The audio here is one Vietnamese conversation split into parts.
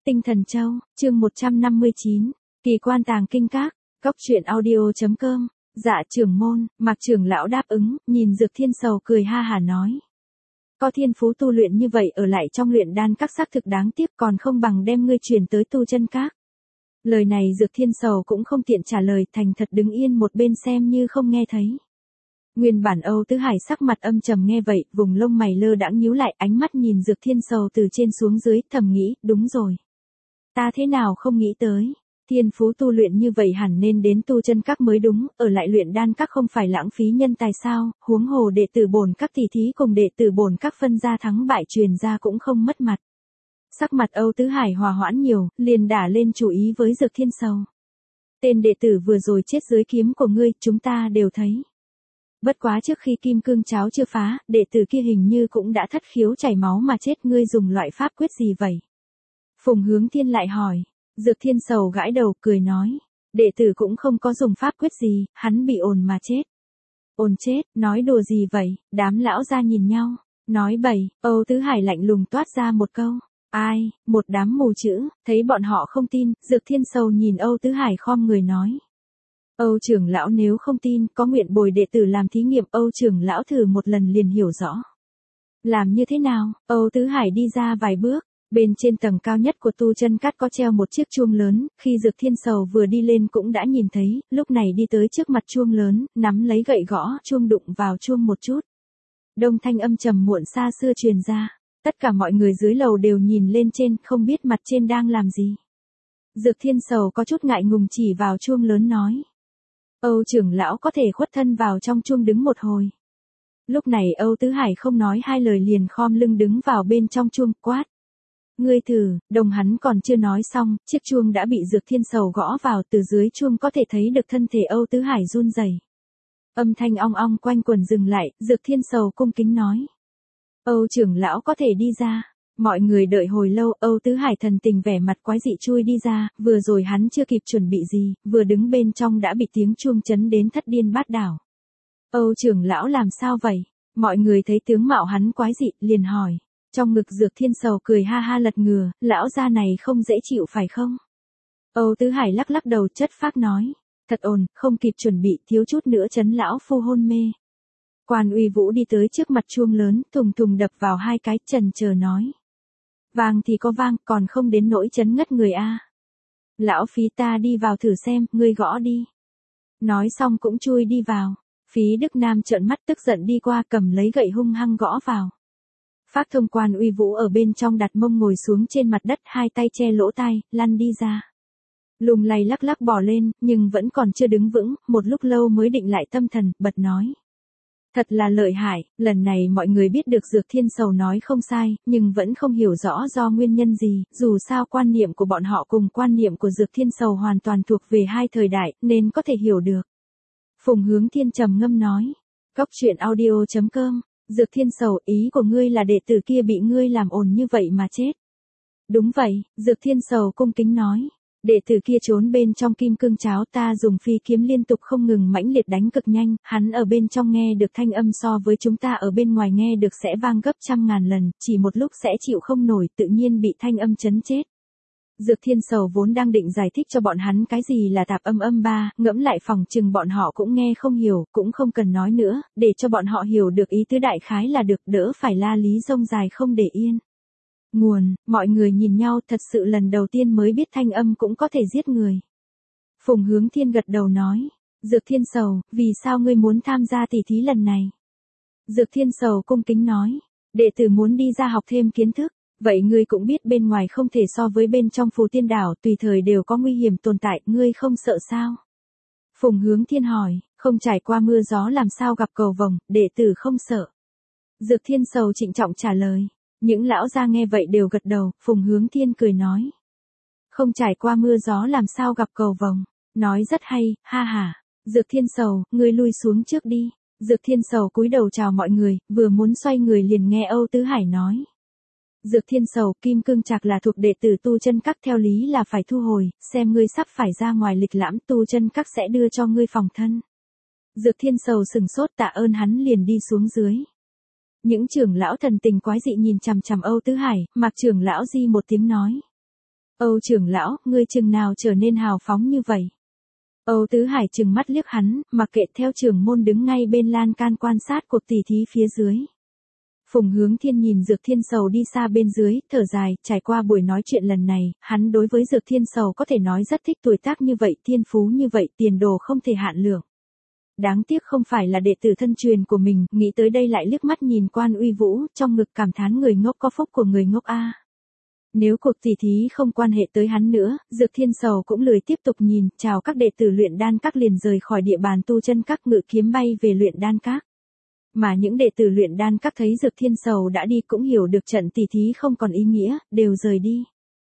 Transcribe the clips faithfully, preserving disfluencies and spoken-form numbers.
Tinh Thần Châu, chương một trăm năm mươi chín, Kỳ quan tàng kinh các, cốc truyện audio chấm com. Dạ trưởng môn, Mạc trưởng lão đáp ứng, nhìn Dược Thiên Sầu cười ha hả nói. Có thiên phú tu luyện như vậy ở lại trong luyện đan các xác thực đáng tiếc, còn không bằng đem ngươi truyền tới tu chân các. Lời này Dược Thiên Sầu cũng không tiện trả lời, thành thật đứng yên một bên xem như không nghe thấy. Nguyên bản Âu Tứ Hải sắc mặt âm trầm nghe vậy, vùng lông mày lơ đãng nhíu lại, ánh mắt nhìn Dược Thiên Sầu từ trên xuống dưới, thầm nghĩ, đúng rồi. Ta thế nào không nghĩ tới, thiên phú tu luyện như vậy hẳn nên đến tu chân các mới đúng, ở lại luyện đan các không phải lãng phí nhân tài sao, huống hồ đệ tử bổn các tỷ thí cùng đệ tử bổn các phân ra thắng bại truyền ra cũng không mất mặt. Sắc mặt Âu Tứ Hải hòa hoãn nhiều, liền đả lên chú ý với Dược Thiên Sầu. Tên đệ tử vừa rồi chết dưới kiếm của ngươi, chúng ta đều thấy. Bất quá trước khi kim cương cháo chưa phá, đệ tử kia hình như cũng đã thất khiếu chảy máu mà chết, ngươi dùng loại pháp quyết gì vậy? Phùng Hướng Thiên lại hỏi. Dược Thiên Sầu gãi đầu cười nói. Đệ tử cũng không có dùng pháp quyết gì, hắn bị ồn mà chết. Ồn chết, nói đùa gì vậy? Đám lão ra nhìn nhau. Nói bậy, Âu Tứ Hải lạnh lùng toát ra một câu. Ai, một đám mù chữ, thấy bọn họ không tin, Dược Thiên Sầu nhìn Âu Tứ Hải khom người nói. Âu trưởng lão nếu không tin, có nguyện bồi đệ tử làm thí nghiệm, Âu trưởng lão thử một lần liền hiểu rõ. Làm như thế nào? Âu Tứ Hải đi ra vài bước, bên trên tầng cao nhất của tu chân cát có treo một chiếc chuông lớn, khi Dược Thiên Sầu vừa đi lên cũng đã nhìn thấy, lúc này đi tới trước mặt chuông lớn, nắm lấy gậy gõ, chuông đụng vào chuông một chút. Đông thanh âm trầm muộn xa xưa truyền ra, tất cả mọi người dưới lầu đều nhìn lên trên, không biết mặt trên đang làm gì. Dược Thiên Sầu có chút ngại ngùng chỉ vào chuông lớn nói. Âu trưởng lão có thể khuất thân vào trong chuông đứng một hồi. Lúc này Âu Tứ Hải không nói hai lời liền khom lưng đứng vào bên trong chuông, quát. Ngươi thử, đồng hắn còn chưa nói xong, chiếc chuông đã bị Dược Thiên Sầu gõ vào, từ dưới chuông có thể thấy được thân thể Âu Tứ Hải run rẩy. Âm thanh ong ong quanh quẩn dừng lại, Dược Thiên Sầu cung kính nói. Âu trưởng lão có thể đi ra. Mọi người đợi hồi lâu, Âu Tứ Hải thần tình vẻ mặt quái dị chui đi ra, vừa rồi hắn chưa kịp chuẩn bị gì, vừa đứng bên trong đã bị tiếng chuông chấn đến thất điên bát đảo. Âu trưởng lão làm sao vậy? Mọi người thấy tướng mạo hắn quái dị, liền hỏi. Trong ngực Dược Thiên Sầu cười ha ha lật ngừa, lão gia này không dễ chịu phải không? Âu Tứ Hải lắc lắc đầu chất phác nói. Thật ồn, không kịp chuẩn bị, thiếu chút nữa chấn lão phu hôn mê. Quan Uy Vũ đi tới trước mặt chuông lớn, thùng thùng đập vào hai cái, trần chờ nói. Vang thì có vang, còn không đến nỗi chấn ngất người a. Lão Phí ta đi vào thử xem, ngươi gõ đi. Nói xong cũng chui đi vào. Phí Đức Nam trợn mắt tức giận đi qua, cầm lấy gậy hung hăng gõ vào. Phác Thông Quan Uy Vũ ở bên trong đặt mông ngồi xuống trên mặt đất, hai tay che lỗ tai, lăn đi ra. Lùng lay lắc lắc bò lên, nhưng vẫn còn chưa đứng vững, một lúc lâu mới định lại tâm thần, bật nói. Thật là lợi hại, lần này mọi người biết được Dược Thiên Sầu nói không sai, nhưng vẫn không hiểu rõ do nguyên nhân gì, dù sao quan niệm của bọn họ cùng quan niệm của Dược Thiên Sầu hoàn toàn thuộc về hai thời đại, nên có thể hiểu được. Phùng Hướng Thiên trầm ngâm nói, cốc truyện audio chấm com, Dược Thiên Sầu, ý của ngươi là đệ tử kia bị ngươi làm ồn như vậy mà chết. Đúng vậy, Dược Thiên Sầu cung kính nói. Đệ tử kia trốn bên trong kim cương cháo, ta dùng phi kiếm liên tục không ngừng mãnh liệt đánh cực nhanh, hắn ở bên trong nghe được thanh âm so với chúng ta ở bên ngoài nghe được sẽ vang gấp trăm ngàn lần, chỉ một lúc sẽ chịu không nổi, tự nhiên bị thanh âm chấn chết. Dược Thiên Sầu vốn đang định giải thích cho bọn hắn cái gì là tạp âm âm ba, ngẫm lại phòng chừng bọn họ cũng nghe không hiểu, cũng không cần nói nữa, để cho bọn họ hiểu được ý tứ đại khái là được, đỡ phải la lý rông dài không để yên. Nguồn, mọi người nhìn nhau, thật sự lần đầu tiên mới biết thanh âm cũng có thể giết người. Phùng Hướng Thiên gật đầu nói. Dược Thiên Sầu, vì sao ngươi muốn tham gia tỷ thí lần này? Dược Thiên Sầu cung kính nói. Đệ tử muốn đi ra học thêm kiến thức. Vậy ngươi cũng biết bên ngoài không thể so với bên trong Phù Tiên Đảo, tùy thời đều có nguy hiểm tồn tại, ngươi không sợ sao? Phùng Hướng Thiên hỏi, không trải qua mưa gió làm sao gặp cầu vồng, đệ tử không sợ. Dược Thiên Sầu trịnh trọng trả lời. Những lão gia nghe vậy đều gật đầu, Phùng Hướng Thiên cười nói. Không trải qua mưa gió làm sao gặp cầu vồng, nói rất hay, ha ha. Dược Thiên Sầu, ngươi lui xuống trước đi. Dược Thiên Sầu cúi đầu chào mọi người, vừa muốn xoay người liền nghe Âu Tứ Hải nói. Dược Thiên Sầu, kim cương trạc là thuộc đệ tử tu chân các, theo lý là phải thu hồi, xem ngươi sắp phải ra ngoài lịch lãm, tu chân các sẽ đưa cho ngươi phòng thân. Dược Thiên Sầu sừng sốt tạ ơn hắn liền đi xuống dưới. Những trưởng lão thần tình quái dị nhìn chằm chằm Âu Tứ Hải, Mạc trưởng lão di một tiếng nói. Âu trưởng lão, ngươi chừng nào trở nên hào phóng như vậy? Âu Tứ Hải trừng mắt liếc hắn, mặc kệ theo trưởng môn đứng ngay bên lan can quan sát cuộc tỉ thí phía dưới. Phùng Hướng Thiên nhìn Dược Thiên Sầu đi xa bên dưới, thở dài, trải qua buổi nói chuyện lần này, hắn đối với Dược Thiên Sầu có thể nói rất thích tuổi tác như vậy, thiên phú như vậy, tiền đồ không thể hạn lượng. Đáng tiếc không phải là đệ tử thân truyền của mình, nghĩ tới đây lại liếc mắt nhìn Quan Uy Vũ, trong ngực cảm thán người ngốc có phúc của người ngốc a. Nếu cuộc tỉ thí không quan hệ tới hắn nữa, Dược Thiên Sầu cũng lười tiếp tục nhìn, chào các đệ tử luyện đan các liền rời khỏi địa bàn tu chân các ngự kiếm bay về luyện đan các. Mà những đệ tử luyện đan các thấy Dược Thiên Sầu đã đi cũng hiểu được trận tỉ thí không còn ý nghĩa, đều rời đi.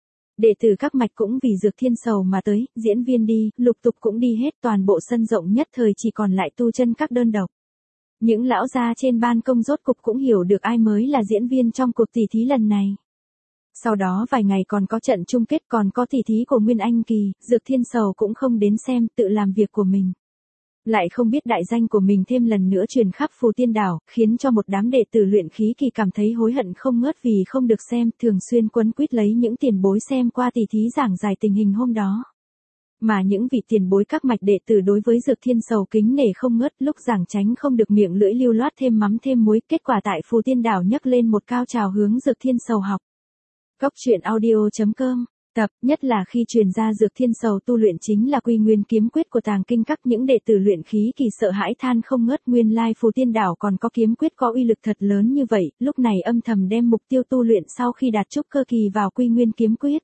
Đệ tử các mạch cũng vì Dược Thiên Sầu mà tới, diễn viên đi, lục tục cũng đi hết, toàn bộ sân rộng nhất thời chỉ còn lại tu chân các đơn độc. Những lão gia trên ban công rốt cục cũng hiểu được ai mới là diễn viên trong cuộc tỉ thí lần này. Sau đó vài ngày còn có trận chung kết, còn có tỉ thí của Nguyên Anh Kỳ, Dược Thiên Sầu cũng không đến xem, tự làm việc của mình. Lại không biết đại danh của mình thêm lần nữa truyền khắp Phù Tiên Đảo, khiến cho một đám đệ tử luyện khí kỳ cảm thấy hối hận không ngớt vì không được xem, thường xuyên quấn quýt lấy những tiền bối xem qua tỉ thí giảng giải tình hình hôm đó. Mà những vị tiền bối các mạch đệ tử đối với Dược Thiên Sầu kính nể không ngớt, lúc giảng tránh không được miệng lưỡi lưu loát thêm mắm thêm muối, kết quả tại Phù Tiên Đảo nhấc lên một cao trào hướng Dược Thiên Sầu học. Cốc truyện audio chấm com Tập, nhất là khi truyền ra Dược Thiên Sầu tu luyện chính là Quy Nguyên kiếm quyết của Tàng Kinh Các, những đệ tử luyện khí kỳ sợ hãi than không ngớt, nguyên lai Phù Tiên Đảo còn có kiếm quyết có uy lực thật lớn như vậy, lúc này âm thầm đem mục tiêu tu luyện sau khi đạt trúc cơ kỳ vào Quy Nguyên kiếm quyết.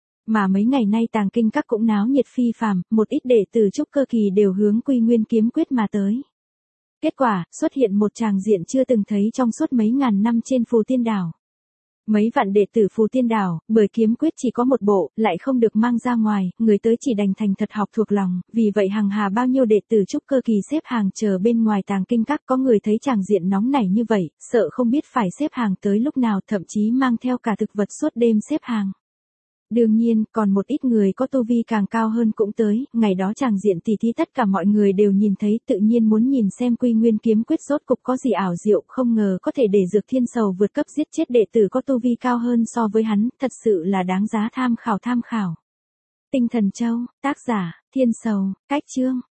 Mà mấy ngày nay Tàng Kinh Các cũng náo nhiệt phi phàm, một ít đệ tử trúc cơ kỳ đều hướng Quy Nguyên kiếm quyết mà tới. Kết quả, xuất hiện một tràng diện chưa từng thấy trong suốt mấy ngàn năm trên Phù Tiên Đảo. Mấy vạn đệ tử Phù Tiên Đảo, bởi kiếm quyết chỉ có một bộ, lại không được mang ra ngoài, người tới chỉ đành thành thật học thuộc lòng, vì vậy hằng hà bao nhiêu đệ tử trúc cơ kỳ xếp hàng chờ bên ngoài Tàng Kinh Các, có người thấy tràng diện nóng nảy như vậy, sợ không biết phải xếp hàng tới lúc nào, thậm chí mang theo cả thực vật suốt đêm xếp hàng. Đương nhiên, còn một ít người có tu vi càng cao hơn cũng tới, ngày đó tràng diện tỉ thí tất cả mọi người đều nhìn thấy, tự nhiên muốn nhìn xem Quy Nguyên kiếm quyết rốt cục có gì ảo diệu, không ngờ có thể để Dược Thiên Sầu vượt cấp giết chết đệ tử có tu vi cao hơn so với hắn, thật sự là đáng giá tham khảo tham khảo. Tinh Thần Châu, tác giả, Thiên Sầu, cách chương.